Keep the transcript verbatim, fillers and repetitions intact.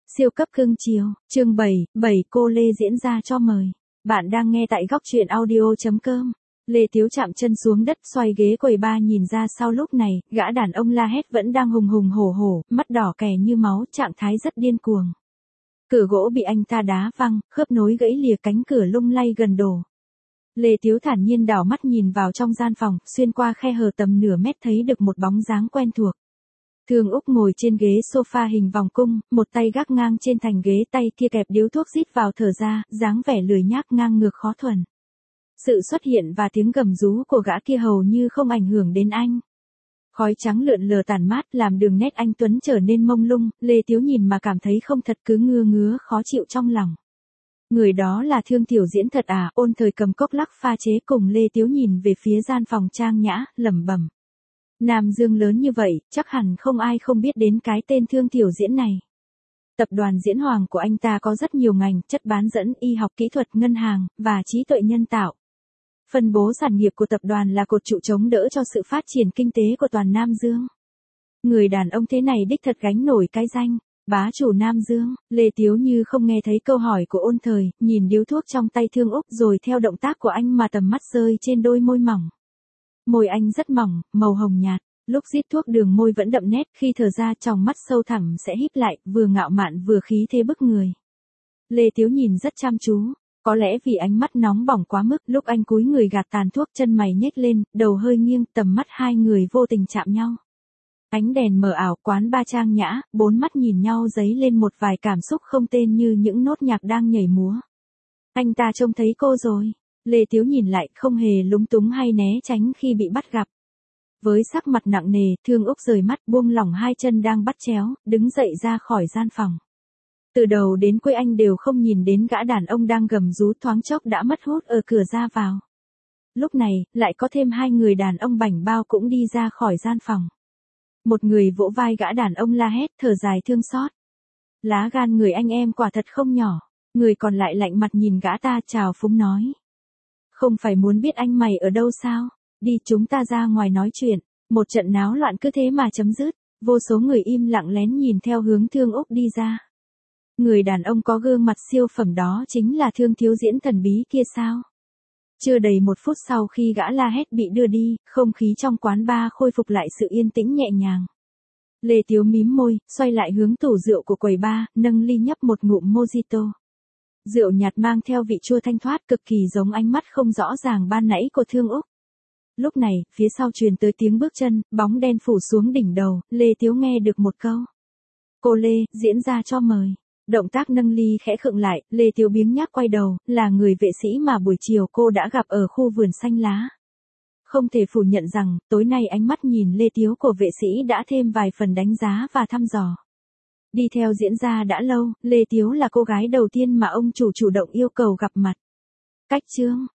Siêu cấp cưng chiều, chương bảy, bảy cô Lê diễn ra cho mời. Bạn đang nghe tại góc truyện audio.com. Lê Tiếu chạm chân xuống đất xoay ghế quầy bar nhìn ra sau lúc này, gã đàn ông la hét vẫn đang hùng hùng hổ hổ, mắt đỏ kè như máu, trạng thái rất điên cuồng. Cửa gỗ bị anh ta đá văng, khớp nối gãy lìa, cánh cửa lung lay gần đổ. Lê Tiếu thản nhiên đảo mắt nhìn vào trong gian phòng, xuyên qua khe hở tầm nửa mét thấy được một bóng dáng quen thuộc. Thương Úc ngồi trên ghế sofa hình vòng cung, một tay gác ngang trên thành ghế, tay kia kẹp điếu thuốc rít vào thở ra, dáng vẻ lười nhác ngang ngược khó thuần. Sự xuất hiện và tiếng gầm rú của gã kia hầu như không ảnh hưởng đến anh. Khói trắng lượn lờ tản mát làm đường nét anh tuấn trở nên mông lung, Lê Tiếu nhìn mà cảm thấy không thật, cứ ngưa ngứa khó chịu trong lòng. Người đó là Thương Tiểu Diễn thật à? Ôn Thời cầm cốc lắc pha chế cùng Lê Tiếu nhìn về phía gian phòng trang nhã, lẩm bẩm. Nam Dương lớn như vậy, chắc hẳn không ai không biết đến cái tên Thương Tiểu Diễn này. Tập đoàn Diễn Hoàng của anh ta có rất nhiều ngành, chất bán dẫn, y học kỹ thuật, ngân hàng, và trí tuệ nhân tạo. Phân bố sản nghiệp của tập đoàn là cột trụ chống đỡ cho sự phát triển kinh tế của toàn Nam Dương. Người đàn ông thế này đích thật gánh nổi cái danh bá chủ Nam Dương. Lê Tiếu như không nghe thấy câu hỏi của Ôn Thời, nhìn điếu thuốc trong tay Thương Úc rồi theo động tác của anh mà tầm mắt rơi trên đôi môi mỏng. Môi anh rất mỏng, màu hồng nhạt, lúc rít thuốc đường môi vẫn đậm nét, khi thở ra tròng mắt sâu thẳm sẽ híp lại, vừa ngạo mạn vừa khí thế bức người. Lê Tiếu nhìn rất chăm chú, có lẽ vì ánh mắt nóng bỏng quá mức, lúc anh cúi người gạt tàn thuốc, chân mày nhếch lên, đầu hơi nghiêng, tầm mắt hai người vô tình chạm nhau. Ánh đèn mờ ảo, quán ba trang nhã, bốn mắt nhìn nhau dấy lên một vài cảm xúc không tên như những nốt nhạc đang nhảy múa. Anh ta trông thấy cô rồi. Lê Tiếu nhìn lại, không hề lúng túng hay né tránh khi bị bắt gặp. Với sắc mặt nặng nề, Thương Úc rời mắt, buông lỏng hai chân đang bắt chéo, đứng dậy ra khỏi gian phòng. Từ đầu đến cuối anh đều không nhìn đến gã đàn ông đang gầm rú, thoáng chốc đã mất hút ở cửa ra vào. Lúc này, lại có thêm hai người đàn ông bảnh bao cũng đi ra khỏi gian phòng. Một người vỗ vai gã đàn ông la hét, thở dài thương xót. Lá gan người anh em quả thật không nhỏ. Người còn lại lạnh mặt nhìn gã ta, chào phúng nói. Không phải muốn biết anh mày ở đâu sao? Đi, chúng ta ra ngoài nói chuyện. Một trận náo loạn cứ thế mà chấm dứt. Vô số người im lặng lén nhìn theo hướng Thương Úc đi ra. Người đàn ông có gương mặt siêu phẩm đó chính là Thương Thiếu Diễn thần bí kia sao? Chưa đầy một phút sau khi gã la hét bị đưa đi, không khí trong quán bar khôi phục lại sự yên tĩnh nhẹ nhàng. Lê Tiếu mím môi, xoay lại hướng tủ rượu của quầy bar, nâng ly nhấp một ngụm mojito. Rượu nhạt mang theo vị chua thanh thoát, cực kỳ giống ánh mắt không rõ ràng ban nãy của Thương Úc. Lúc này, phía sau truyền tới tiếng bước chân, bóng đen phủ xuống đỉnh đầu, Lê Tiếu nghe được một câu. Cô Lê, diễn ra cho mời. Động tác nâng ly khẽ khựng lại, Lê Tiếu biếng nhác quay đầu, là người vệ sĩ mà buổi chiều cô đã gặp ở khu vườn xanh lá. Không thể phủ nhận rằng, tối nay ánh mắt nhìn Lê Tiếu của vệ sĩ đã thêm vài phần đánh giá và thăm dò. Đi theo diễn ra đã lâu, Lê Tiếu là cô gái đầu tiên mà ông chủ chủ động yêu cầu gặp mặt. Cách chương